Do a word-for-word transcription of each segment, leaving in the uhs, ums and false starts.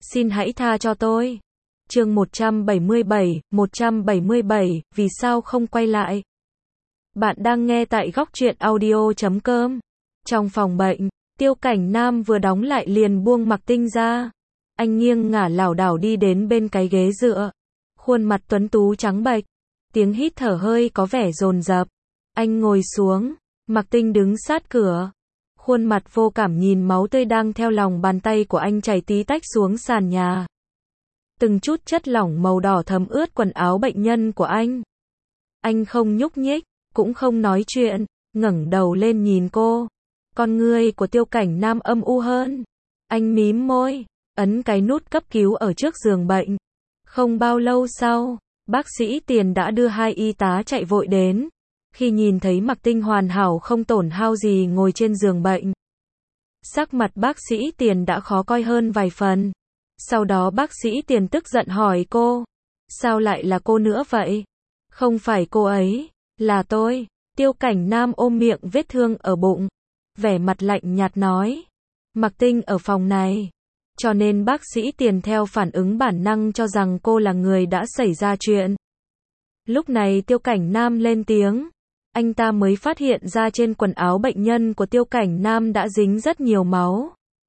Xin hãy tha cho tôi. Chương một trăm bảy mươi bảy, một trăm bảy mươi bảy, vì sao không quay lại? Bạn đang nghe tại góc truyện audio chấm com. Trong phòng bệnh, Tiêu Cảnh Nam vừa đóng lại liền buông Mạc Tinh ra. Anh nghiêng ngả lảo đảo đi đến bên cái ghế dựa. Khuôn mặt tuấn tú trắng bệch, tiếng hít thở hơi có vẻ dồn dập. Anh ngồi xuống, Mạc Tinh đứng sát cửa. Khuôn mặt vô cảm nhìn máu tươi đang theo lòng bàn tay của anh chảy tí tách xuống sàn nhà. Từng chút chất lỏng màu đỏ thấm ướt quần áo bệnh nhân của anh. Anh không nhúc nhích, cũng không nói chuyện, ngẩng đầu lên nhìn cô. Con ngươi của Tiêu Cảnh Nam âm u hơn. Anh mím môi, ấn cái nút cấp cứu ở trước giường bệnh. Không bao lâu sau, bác sĩ Tiền đã đưa hai y tá chạy vội đến. Khi nhìn thấy Mạc Tinh hoàn hảo không tổn hao gì ngồi trên giường bệnh, sắc mặt bác sĩ Tiền đã khó coi hơn vài phần. Sau đó bác sĩ Tiền tức giận hỏi cô, sao lại là cô nữa vậy? Không phải cô ấy, là tôi. Tiêu Cảnh Nam ôm miệng vết thương ở bụng, vẻ mặt lạnh nhạt nói, Mạc Tinh ở phòng này. Cho nên bác sĩ Tiền theo phản ứng bản năng cho rằng cô là người đã xảy ra chuyện. Lúc này Tiêu Cảnh Nam lên tiếng. Anh ta mới phát hiện ra trên quần áo bệnh nhân của Tiêu Cảnh Nam đã dính rất nhiều máu.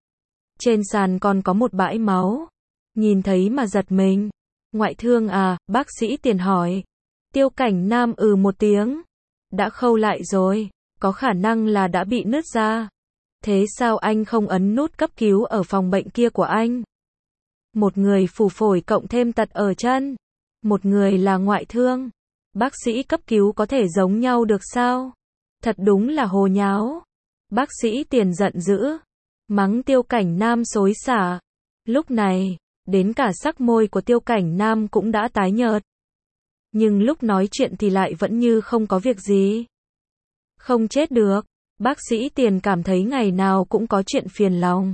Trên sàn còn có một bãi máu. Nhìn thấy mà giật mình. Ngoại thương à, bác sĩ Tiền hỏi. Tiêu Cảnh Nam ừ một tiếng. Đã khâu lại rồi, có khả năng là đã bị nứt ra. Thế sao anh không ấn nút cấp cứu ở phòng bệnh kia của anh? Một người phù phổi cộng thêm tật ở chân. Một người là ngoại thương. Bác sĩ cấp cứu có thể giống nhau được sao? Thật đúng là hồ nháo. Bác sĩ Tiền giận dữ, mắng Tiêu Cảnh Nam xối xả. Lúc này, đến cả sắc môi của Tiêu Cảnh Nam cũng đã tái nhợt. Nhưng lúc nói chuyện thì lại vẫn như không có việc gì. Không chết được, bác sĩ Tiền cảm thấy ngày nào cũng có chuyện phiền lòng.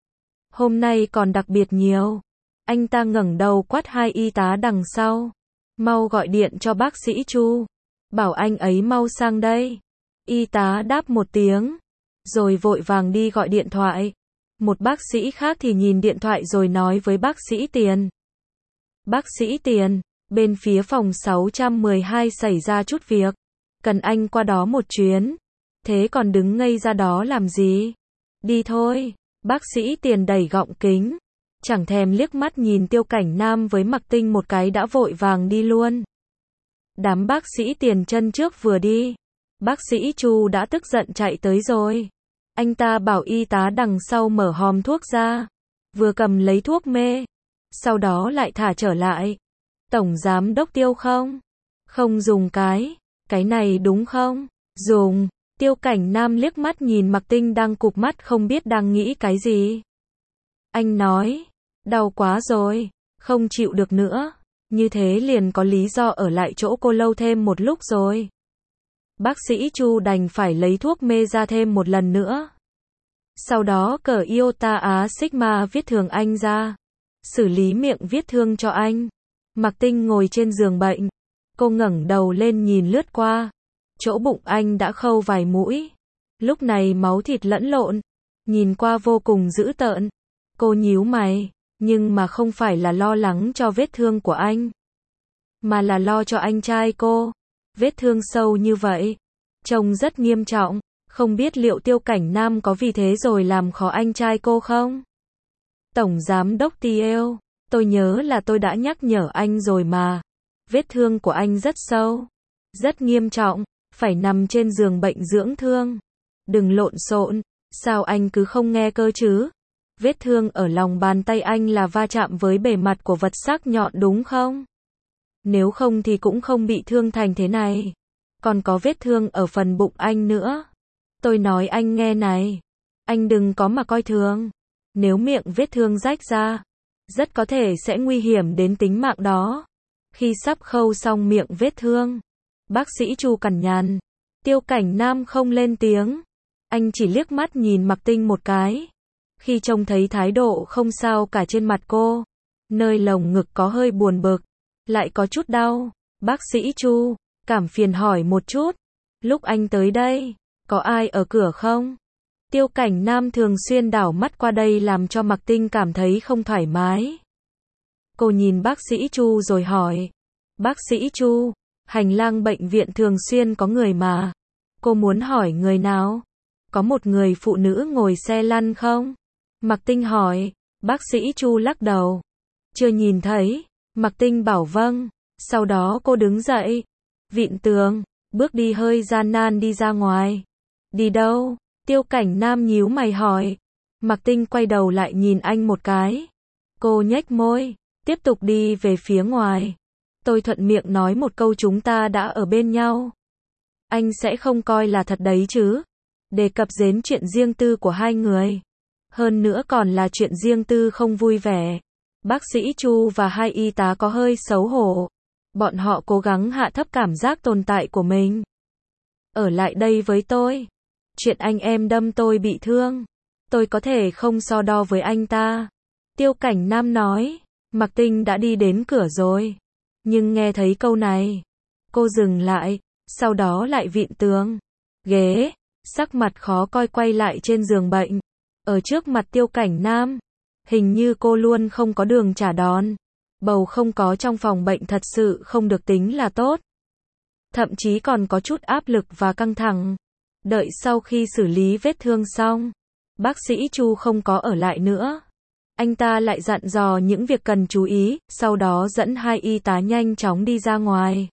Hôm nay còn đặc biệt nhiều. Anh ta ngẩng đầu quát hai y tá đằng sau. Mau gọi điện cho bác sĩ Chu. Bảo anh ấy mau sang đây. Y tá đáp một tiếng. Rồi vội vàng đi gọi điện thoại. Một bác sĩ khác thì nhìn điện thoại rồi nói với bác sĩ Tiền. Bác sĩ Tiền, bên phía phòng sáu trăm mười hai xảy ra chút việc. Cần anh qua đó một chuyến. Thế còn đứng ngây ra đó làm gì? Đi thôi. Bác sĩ Tiền đẩy gọng kính. Chẳng thèm liếc mắt nhìn Tiêu Cảnh Nam với Mạc Tinh một cái đã vội vàng đi luôn. Đám bác sĩ Tiền chân trước vừa đi. Bác sĩ Chu đã tức giận chạy tới rồi. Anh ta bảo y tá đằng sau mở hòm thuốc ra. Vừa cầm lấy thuốc mê. Sau đó lại thả trở lại. Tổng giám đốc Tiêu không? Không dùng cái. Cái này đúng không? Dùng. Tiêu Cảnh Nam liếc mắt nhìn Mạc Tinh đang cụp mắt không biết đang nghĩ cái gì. Anh nói. Đau quá rồi, không chịu được nữa. Như thế liền có lý do ở lại chỗ cô lâu thêm một lúc rồi. Bác sĩ Chu đành phải lấy thuốc mê ra thêm một lần nữa. Sau đó cởi iota á sigma vết thương anh ra. Xử lý miệng vết thương cho anh. Mạc Tinh ngồi trên giường bệnh. Cô ngẩng đầu lên nhìn lướt qua. Chỗ bụng anh đã khâu vài mũi. Lúc này máu thịt lẫn lộn. Nhìn qua vô cùng dữ tợn. Cô nhíu mày. Nhưng mà không phải là lo lắng cho vết thương của anh. Mà là lo cho anh trai cô. Vết thương sâu như vậy. Trông rất nghiêm trọng. Không biết liệu Tiêu Cảnh Nam có vì thế rồi làm khó anh trai cô không? Tổng giám đốc Tiêu, tôi nhớ là tôi đã nhắc nhở anh rồi mà. Vết thương của anh rất sâu. Rất nghiêm trọng. Phải nằm trên giường bệnh dưỡng thương. Đừng lộn xộn. Sao anh cứ không nghe cơ chứ? Vết thương ở lòng bàn tay anh là va chạm với bề mặt của vật sắc nhọn đúng không? Nếu không thì cũng không bị thương thành thế này. Còn có vết thương ở phần bụng anh nữa. Tôi nói anh nghe này. Anh đừng có mà coi thường. Nếu miệng vết thương rách ra, rất có thể sẽ nguy hiểm đến tính mạng đó. Khi sắp khâu xong miệng vết thương, bác sĩ Chu cằn nhằn. Tiêu Cảnh Nam không lên tiếng. Anh chỉ liếc mắt nhìn Mạc Tinh một cái. Khi trông thấy thái độ không sao cả trên mặt cô, nơi lồng ngực có hơi buồn bực, lại có chút đau, bác sĩ Chu, cảm phiền hỏi một chút, lúc anh tới đây, có ai ở cửa không? Tiêu Cảnh Nam thường xuyên đảo mắt qua đây làm cho Mạc Tinh cảm thấy không thoải mái. Cô nhìn bác sĩ Chu rồi hỏi. Bác sĩ Chu, hành lang bệnh viện thường xuyên có người mà. Cô muốn hỏi người nào? Có một người phụ nữ ngồi xe lăn không? Mạc Tinh hỏi. Bác sĩ Chu lắc đầu. Chưa nhìn thấy. Mạc Tinh bảo vâng. Sau đó cô đứng dậy. Vịn tường. Bước đi hơi gian nan đi ra ngoài. Đi đâu? Tiêu Cảnh Nam nhíu mày hỏi. Mạc Tinh quay đầu lại nhìn anh một cái. Cô nhếch môi. Tiếp tục đi về phía ngoài. Tôi thuận miệng nói một câu chúng ta đã ở bên nhau. Anh sẽ không coi là thật đấy chứ. Đề cập đến chuyện riêng tư của hai người. Hơn nữa còn là chuyện riêng tư không vui vẻ. Bác sĩ Chu và hai y tá có hơi xấu hổ. Bọn họ cố gắng hạ thấp cảm giác tồn tại của mình. Ở lại đây với tôi. Chuyện anh em đâm tôi bị thương. Tôi có thể không so đo với anh ta. Tiêu Cảnh Nam nói. Mạc Tinh đã đi đến cửa rồi. Nhưng nghe thấy câu này. Cô dừng lại. Sau đó lại vịn tường. Ghế. Sắc mặt khó coi quay lại trên giường bệnh. Ở trước mặt Tiêu Cảnh Nam. Hình như cô luôn không có đường trả đòn. Bầu không có trong phòng bệnh thật sự không được tính là tốt. Thậm chí còn có chút áp lực và căng thẳng. Đợi sau khi xử lý vết thương xong. Bác sĩ Chu không có ở lại nữa. Anh ta lại dặn dò những việc cần chú ý. Sau đó dẫn hai y tá nhanh chóng đi ra ngoài.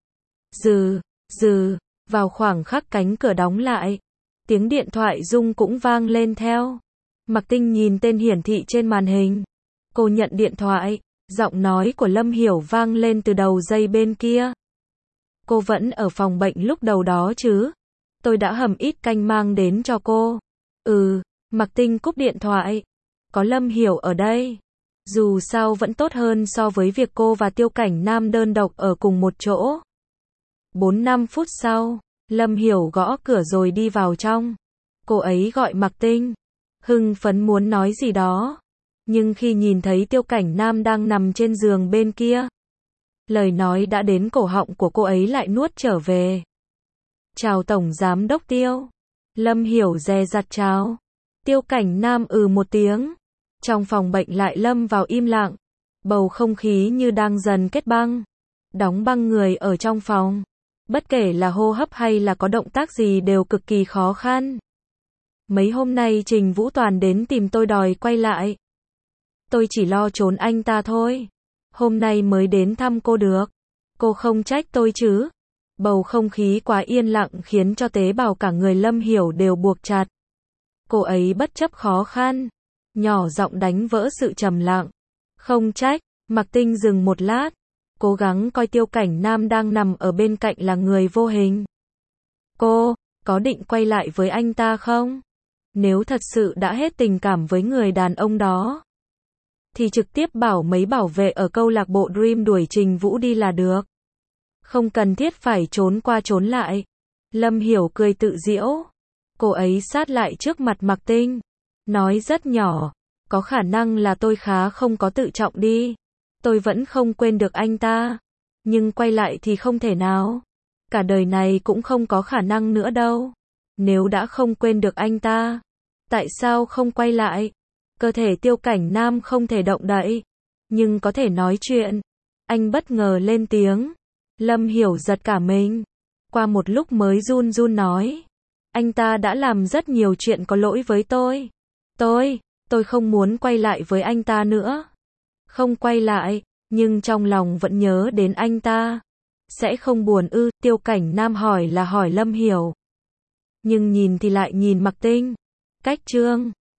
Dừ, dừ. Vào khoảng khắc cánh cửa đóng lại. Tiếng điện thoại rung cũng vang lên theo. Mạc Tinh nhìn tên hiển thị trên màn hình. Cô nhận điện thoại. Giọng nói của Lâm Hiểu vang lên từ đầu dây bên kia. Cô vẫn ở phòng bệnh lúc đầu đó chứ? Tôi đã hầm ít canh mang đến cho cô. Ừ, Mạc Tinh cúp điện thoại. Có Lâm Hiểu ở đây. Dù sao vẫn tốt hơn so với việc cô và Tiêu Cảnh Nam đơn độc ở cùng một chỗ. bốn năm phút sau, Lâm Hiểu gõ cửa rồi đi vào trong. Cô ấy gọi Mạc Tinh. Hưng phấn muốn nói gì đó. Nhưng khi nhìn thấy Tiêu Cảnh Nam đang nằm trên giường bên kia. Lời nói đã đến cổ họng của cô ấy lại nuốt trở về. Chào Tổng Giám đốc Tiêu. Lâm Hiểu dè dặt chào. Tiêu Cảnh Nam ừ một tiếng. Trong phòng bệnh lại lâm vào im lặng. Bầu không khí như đang dần kết băng. Đóng băng người ở trong phòng. Bất kể là hô hấp hay là có động tác gì đều cực kỳ khó khăn. Mấy hôm nay Trình Vũ Toàn đến tìm tôi đòi quay lại. Tôi chỉ lo trốn anh ta thôi. Hôm nay mới đến thăm cô được. Cô không trách tôi chứ. Bầu không khí quá yên lặng khiến cho tế bào cả người Lâm Hiểu đều buộc chặt. Cô ấy bất chấp khó khăn. Nhỏ giọng đánh vỡ sự trầm lặng. Không trách. Mạc Tinh dừng một lát. Cố gắng coi Tiêu Cảnh Nam đang nằm ở bên cạnh là người vô hình. Cô, có định quay lại với anh ta không? Nếu thật sự đã hết tình cảm với người đàn ông đó. Thì trực tiếp bảo mấy bảo vệ ở câu lạc bộ Dream đuổi Trình Vũ đi là được. Không cần thiết phải trốn qua trốn lại. Lâm Hiểu cười tự giễu. Cô ấy sát lại trước mặt Mạc Tinh. Nói rất nhỏ. Có khả năng là tôi khá không có tự trọng đi. Tôi vẫn không quên được anh ta. Nhưng quay lại thì không thể nào. Cả đời này cũng không có khả năng nữa đâu. Nếu đã không quên được anh ta. Tại sao không quay lại? Cơ thể Tiêu Cảnh Nam không thể động đậy. Nhưng có thể nói chuyện. Anh bất ngờ lên tiếng. Lâm Hiểu giật cả mình. Qua một lúc mới run run nói. Anh ta đã làm rất nhiều chuyện có lỗi với tôi. Tôi, tôi không muốn quay lại với anh ta nữa. Không quay lại, nhưng trong lòng vẫn nhớ đến anh ta. Sẽ không buồn ư? Tiêu Cảnh Nam hỏi là hỏi Lâm Hiểu. Nhưng nhìn thì lại nhìn Mạc Tinh. Cách chương